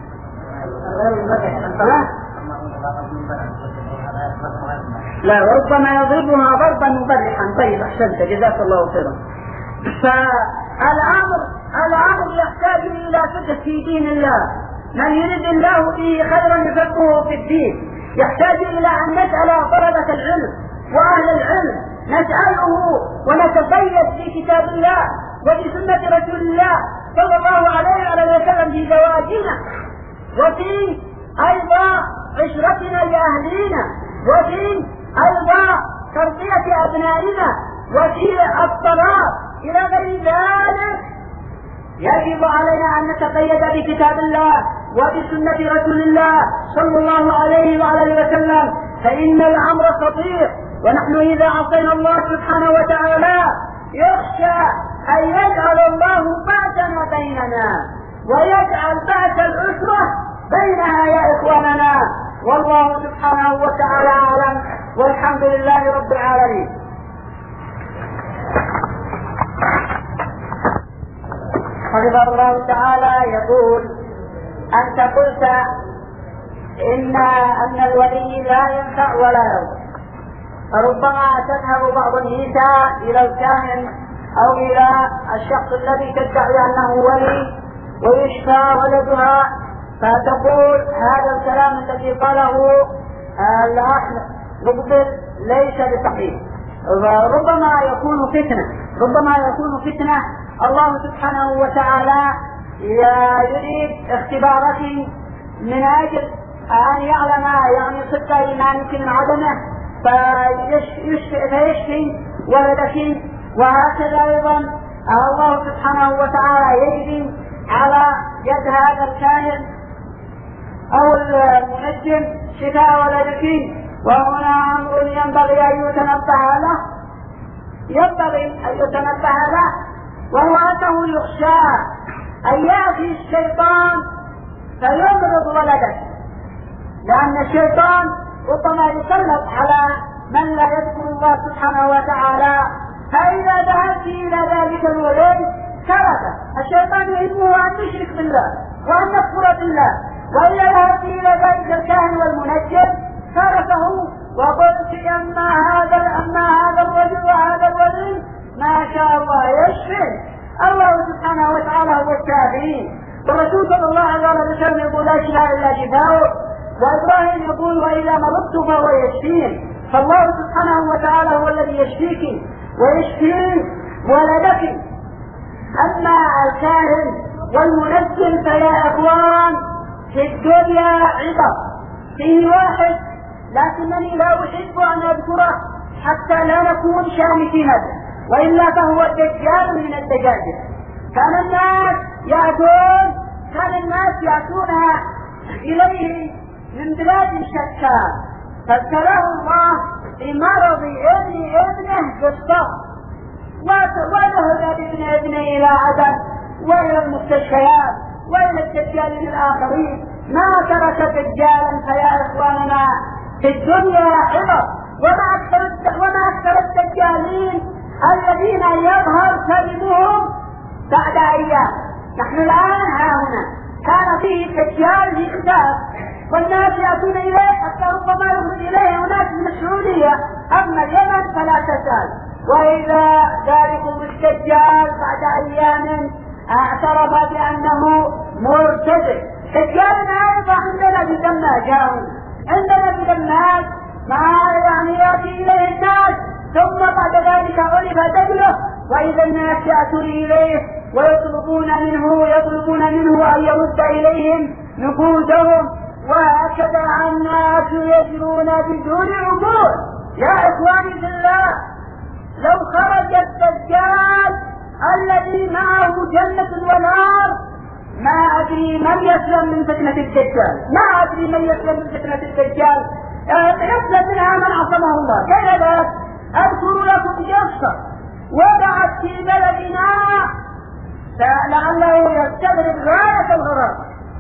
لا وربما يضربها ضربا مبرحا. طيب أحسنت جزاك الله خيرا. فالأمر الأمر يحتاج إلى فقه في دين الله. من يريد الله به خيرا يفقهه في الدين. يحتاج إلى أن نسأل طلبة العلم وأهل العلم نسأله ونتقيد في كتاب الله وفي سنة رسول الله صلى الله عليه وسلم في زواجنا وفي أيضا عشرتنا لأهلينا وفي أيضا تربية أبنائنا وفي الطلاق إلى غير ذلك. يجب علينا أن نتقيد بكتاب الله وبسنة رسول الله صلى الله عليه وعلى وسلم فإن الأمر خطير. ونحن إذا عصينا الله سبحانه وتعالى يخشى أن يجعل الله بأسنا بيننا ويجعل بأس الأسرة بينها يا إخواننا. والله سبحانه وتعالى أعلم والحمد لله رب العالمين. حفظ الله تعالى يقول أنت قلت إن أن الولي لا ينفع ولا يضر. فربما تذهب بعض النساء إلى الكاهن أو إلى الشخص الذي تدعي أنه ولي ويشفى ولدها فتقول هذا الكلام الذي قاله الأخ مقبل ليس بصحيح. ربما يكون فتنة ربما يكون فتنة. الله سبحانه وتعالى يريد اختبارك من أجل أن يعلم يعني صدق إيمانك من عدمه فيشفي ولدك. وهكذا أيضا الله سبحانه وتعالى يجري على يد هذا الكاهن أو المنجم شفاء ولدك. وهنا أمر ينبغي أن يتنبه له ينبغي أن يتنبه له وهو أنه يخشى أن يأتي الشيطان فيمرض ولدك. لأن الشيطان ربما يسلط على من لا يذكر الله سبحانه وتعالى. فإذا ذهبت إلى ذلك الولد كرهه الشيطان يهمه أن تشرك بالله وأن يكفر بالله. وإذا ذهبت إلى ذلك الكاهن والمنجم كرهه وقلت أما هذا أما هذا الرجل وهذا الولي ما شاء الله يشفي. الله سبحانه وتعالى هو الشافي. والرسول صلى الله عليه وسلم يقول لا شفاء إلا شفاؤه. وإبراهيم يقول وإذا مرضت فهو يشفين. فالله سبحانه وتعالى هو الذي يشفيك ويشفي ولدك. أما الكاهن والمنزل فيا إخوان في الدنيا عبر. فيه واحد لكنني لا أحب أن أذكره حتى لا نكون شامتين به، وإلا فهو الدجال من الدجاجل. كان الناس يأتون كان الناس يأتون إليه من بلاد شتى، فابتلاه الله بمرض ابن ابنه بالصف، وذهب ابن ابنه إلى عدن وإلى المستشفيات وإلى الدجالين الآخرين. ما ترك دجالا فيا إخواننا في الدنيا عبر. وما أكثر وما أكثر الدجالين الذين يظهر كذبهم بعد أيام. نحن الآن ها هنا كان فيه دجال في كتاب والناس يأتون إليه حتى ربما يخرج إليه أناس من السعودية، أما اليمن فلا تزال. وإذا ذلكم الدجال بعد أيام اعترف بأنه مرتد. دجالنا أيضا عندنا بدماج، عندنا بدماج ما يعني يأتي إليه الناس ثم بعد ذلك عرف دجله، وإذا الناس يأتون إليه ويطلبون منه يطلبون منه أن يرد إليهم نفوذهم، وهكذا الناس يجرون بدون عقول. يا إخواني في الله، لو خرج الدجال الذي معه جنة ونار ما أدري من يسلم من فتنة الدجال، ما أدري من يسلم من فتنة الدجال. يسلم منها من عصمه الله. كذلك أذكر لكم قصة وقعت في بلدنا فلعله يستغرب غاية الغرابة.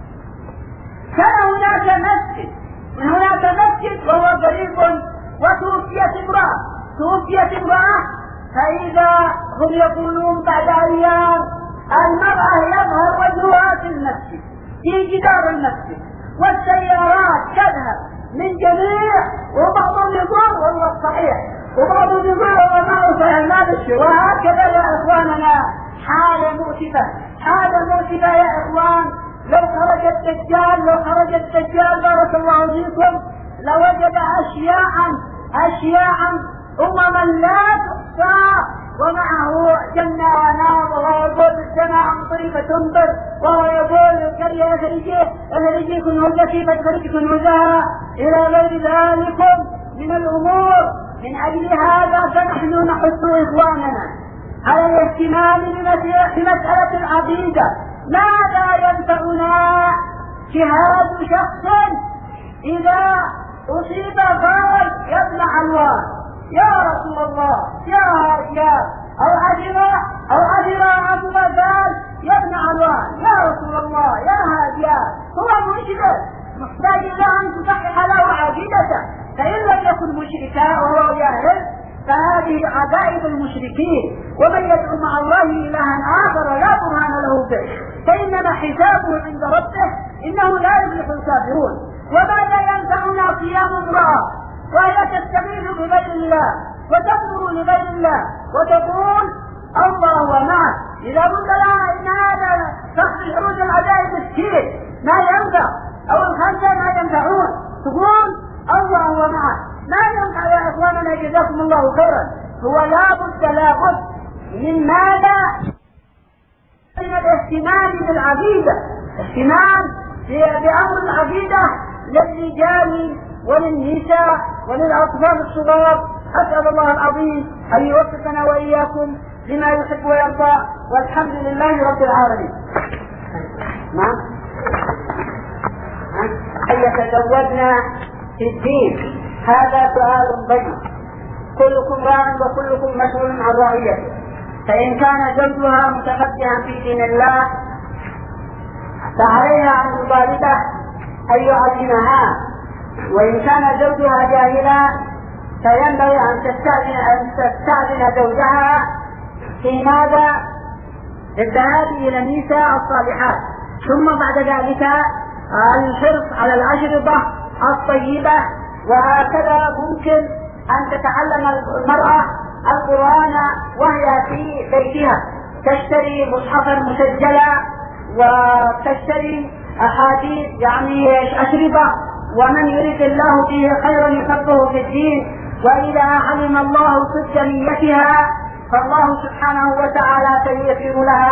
كان هناك مسجد من هناك مسجد وهو قريب، وتوفيت امرأة توفيت امرأة فإذا هم يقولون بعد أيام المرأة يظهر وجهها في المسجد في جدار المسجد، والسيارات تذهب من جميع، وبعضهم يقول والله صحيح وبعضهم يقول والله ما هو صحيح ما بشي. وهكذا يا إخواننا حالة مؤسفة، حالة مؤسفة يا إخوان. لو خرج الدجال لو خرج الدجال بارك الله فيكم لوجد أشياء أشياء أمما لا تحصى، ومعه جنة ونار، وهو يقول السماء مطرفة تمطر، وهو يقول القرية أخرجيه أخرجيه كنوزتي فاخرج كنوزها إلى غير ذلك من الأمور. من أجل هذا فنحن نحث إخواننا على الاهتمام بمسألة العقيدة. ماذا ينفعنا شهادة شخص إذا أصيب قال يا ابن علوان يا رسول الله يا هاشم، أو عجل أو عجل عبد قال يا ابن علوان يا رسول الله يا هاشم، هو مشرك محتاج إلى أن تصحح له عقيدته. فإن لم يكن مشركا وهو جاهل فهذه عجائب المشركين، ومن يدعو مع الله إلها آخر لا برهان له به فإنما حسابه عند ربه إنه لا يفلح الكافرون. وماذا ينفعنا صيام امرأة وهي تستغيث بغير الله وتكفر لغير الله وتقول الله ومعه؟ إذا قلت لها إن هذا شخص حروج العجائب مسكين ما ينفع، أو الخمسة ما ينفعون، تقول الله ومعه ما ينفع. يا إخواننا جزاكم الله خيرا، هو لا بد لا بد من ماذا؟ من الاهتمام بالعقيدة، اهتمام بأمر العقيدة للرجال وللنساء وللأطفال الصغار. أسأل الله العظيم أن يوفقنا وإياكم لما يحب ويرضى، والحمد لله رب العالمين. نعم أن يتزوجنا في الدين هذا سؤال بين، كلكم راع وكلكم مسؤول عن رعيته. فإن كان زوجها متفقها في دين الله فعليها أن تطالبه أن يعلمها، وإن كان زوجها جاهلا فينبغي أن تستأذن أن تستأذن زوجها في ماذا؟ الذهاب إلى النساء الصالحات، ثم بعد ذلك الحرص على الأشرطة الطيبة. وهكذا ممكن أن تتعلم المرأة القرآن وهي في بيتها، تشتري مصحفا مسجلا وتشتري أحاديث يعني أشرطة، ومن يريد الله به خيرا يفقهه في الدين. وإذا علم الله صدق نيتها فالله سبحانه وتعالى سيسر لها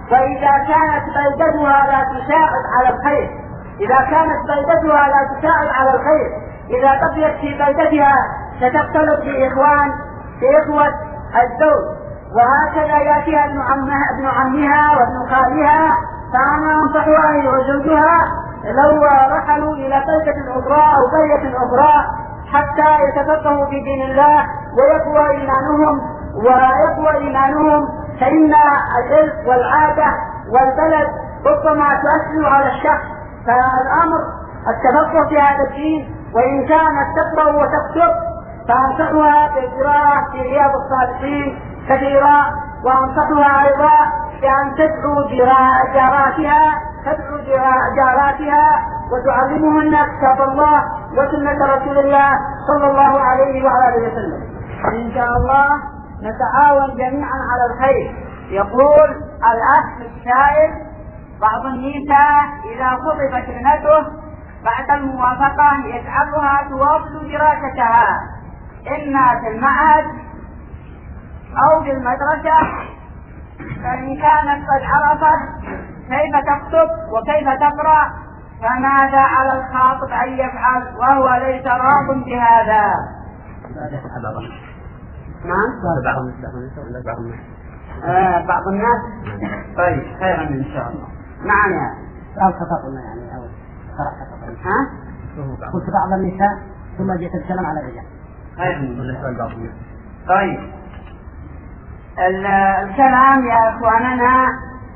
وإذا كانت بلدتها لا تساعد على الخير إذا كانت بلدتها لا تساعد على الخير إذا بقيت في بلدتها ستختلط بإخوان بإخوة الزوج، وهكذا يأتيها ابن عمها ابن عمها وابن خالها، فأنا أنصحها هي وزوجها لو رحلوا إلى بلدة أخرى أو قرية أخرى حتى يتفقهوا في دين الله ويقوى إيمانهم ويقوى إيمانهم فإن العرف والعادة والبلد ربما تؤثر على الشخص. فالأمر التفقه في هذا الدين، وإن كانت تقرأ وتكتب فأنصحها بالقراءة في رياض الصالحين كثيرا، وأنصحها أيضا بأن تدعو جاراتها تدعو جاراتها وتعلمهن كتاب الله وسنة رسول الله صلى الله عليه وعلى آله وسلم. إن شاء الله نتعاون جميعا على الخير. يقول الأخ السائل: بعض النساء إذا خطبت ابنته بعد الموافقة يجعلها تواصل دراستها إما في المعهد أو في المدرسة، فإن كانت قد عرفت كيف تكتب وكيف تقرأ فماذا على الخاطب أن يفعل وهو ليس راض بهذا؟ نعم بعض الناس آه بعض الناس طيب خيرا إن شاء الله. نعم يا سؤال خطأنا يعني أو قرأ خطأ. ها؟ قلت بعض النساء ثم جئت الكلام على الرجال. خير. طيب الكلام يا إخواننا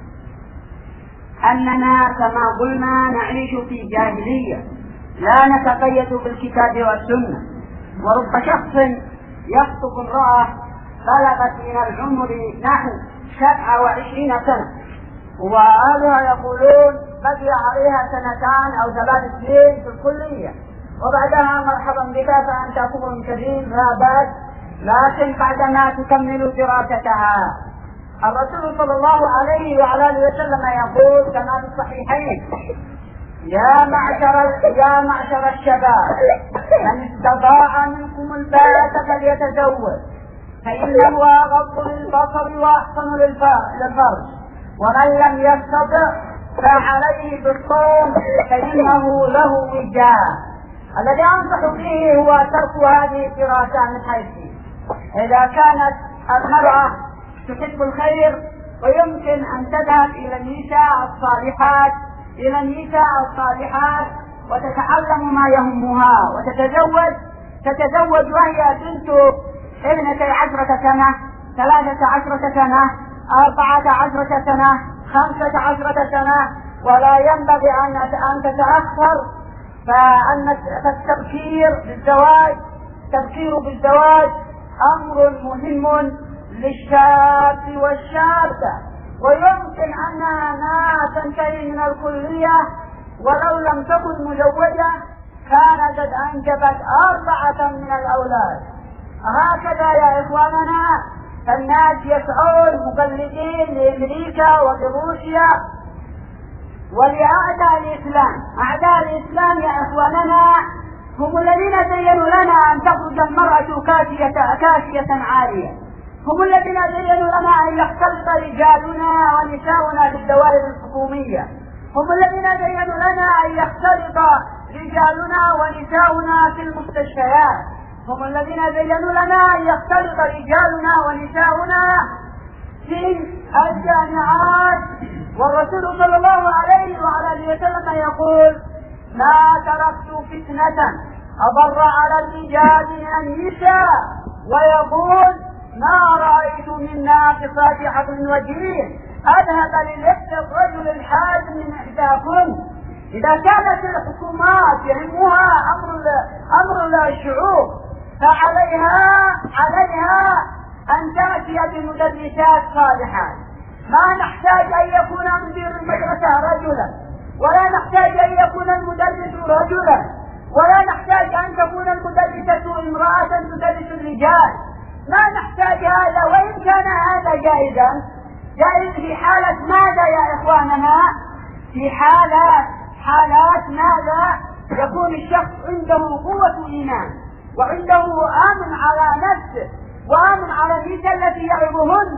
أننا كما قلنا نعيش في جاهلية لا نتقيد بالكتاب والسنة، ورب شخص يخطب امرأة بلغت من العمر نحو سبعة وعشرين سنة وأهلها يقولون بقي عليها سنتان أو ثلاث سنين في الكلية وبعدها مرحبا بك فأنت كبر كبير لا بأس، لكن بعدما تكمل دراستها. الرسول صلى الله عليه وعلى اله وسلم يقول كما في الصحيحين: يا معشر يا معشر الشباب من استطاع منكم الباءة فليتزوج فإنه أغض للبصر وأحسن للفرج، ومن لم يستطع فعليه بالصوم فإنه له وجاء. الذي أنصح به هو ترك هذه الدراسة من حيث إذا كانت المرأة تحب الخير ويمكن أن تذهب إلى النساء الصالحات إلى النساء الصالحات وتتعلم ما يهمها وتتزوج تتزوج وهي بنت ابنتي عشرة سنة ثلاثة عشرة سنة أربعة عشرة سنة خمسة عشرة سنة، ولا ينبغي أن أن تتأخر. فأن التبكير بالزواج التبكير بالزواج أمر مهم للشاب والشابة، ويمكن أنها تنتهي من الكلية ولو لم تكن مزوجة كانت قد أنجبت أربعة من الأولاد. هكذا يا إخواننا الناس يسعون مقلدين لأمريكا ولروسيا ولأعداء الإسلام. أعداء الإسلام يا إخواننا هم الذين زينوا لنا أن تخرج المرأة كاسية كاسية عارية، هم الذين زينوا لنا أن يختلط رجالنا ونساؤنا في الدوائر الحكومية، هم الذين زينوا لنا أن يختلط رجالنا ونساؤنا في المستشفيات، هم الذين زينوا لنا أن يختلط رجالنا ونساؤنا في الجامعات. والرسول صلى الله عليه وعلى اله وسلم يقول: ما تركت فتنة أضر على الرجال من النساء، ويقول: ما رأيت من ناقصات عقل ودين أذهب للحق الرجل الحاد من إحداكم. إذا كانت الحكومات يهمها أمر أمر الشعوب فعليها عليها أن تأتي بمدرسات صالحات. ما نحتاج أن يكون مدير المدرسة رجلا، ولا نحتاج أن يكون المدرس رجلا، ولا نحتاج أن تكون المدرسة امرأة تدرس الرجال. ما نحتاج هذا، وإن كان هذا جائزا جائز في حالة ماذا يا إخواننا؟ في حالة حالات ماذا؟ يكون الشخص عنده قوة إيمان وعنده أمن على نفسه وأمن على النساء التي يعظهن،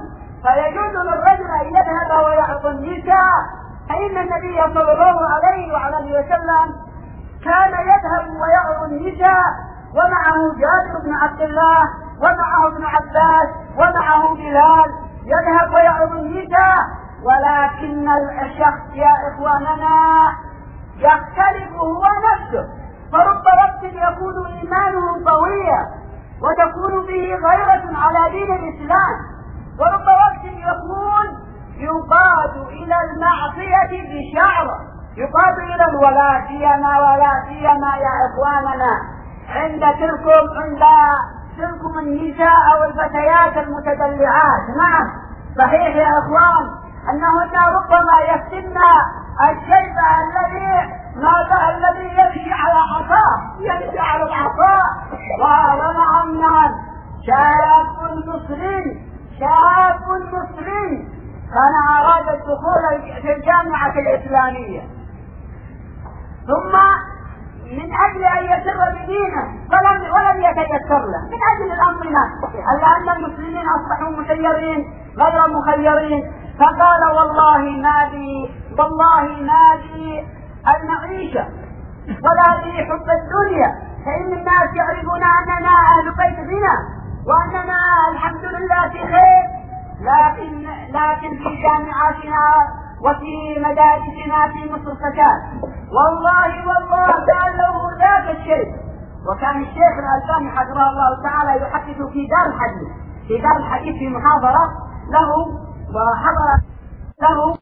فيجوز للرجل أن يذهب ويعطي النساء، فإن النبي صلى الله عليه وعلى اله وسلم كان يذهب ويعطي النساء، ومعه جابر بن عبد الله ومعه ابن عباس ومعه بلال، يذهب ويعطي النساء. ولكن الشخص يا إخواننا يختلف هو نفسه، فرب وقت يكون إيمانه قويا وتكون به غيرة على دين الإسلام، ورب وقت يكون يقاد إلى المعصية بشعره، يقاد إلى الولا سيما ولا سيما يا إخواننا عند تلكم عند تلكم النساء والفتيات المتدلعات. نعم صحيح يا إخوان أنهن ربما يفتن الشيب الذي ماذا الذي يمشي على عصاه، يمشي على العصا. ونعم نعم شاب مسلم شاب مسلم كان أراد الدخول في الجامعة الإسلامية، ثم من أجل أن يسر بدينه فلم ولم يتيسر له من أجل الأنظمة، ألا أن المسلمين أصبحوا مسيرين غير مخيرين، فقال والله ما لي والله ما لي المعيشة ولا لي حب الدنيا، فإن الناس يعرفون أننا أهل بيت بنا وأننا الحمد لله في خير، لكن لكن في جامعاتنا وفي مدارسنا في مصر فساد. والله والله قال له ذاك الشيء. وكان الشيخ الألباني حفظه الله تعالى يحدث في دار الحديث في دار الحديث في محاضرة له وحضر له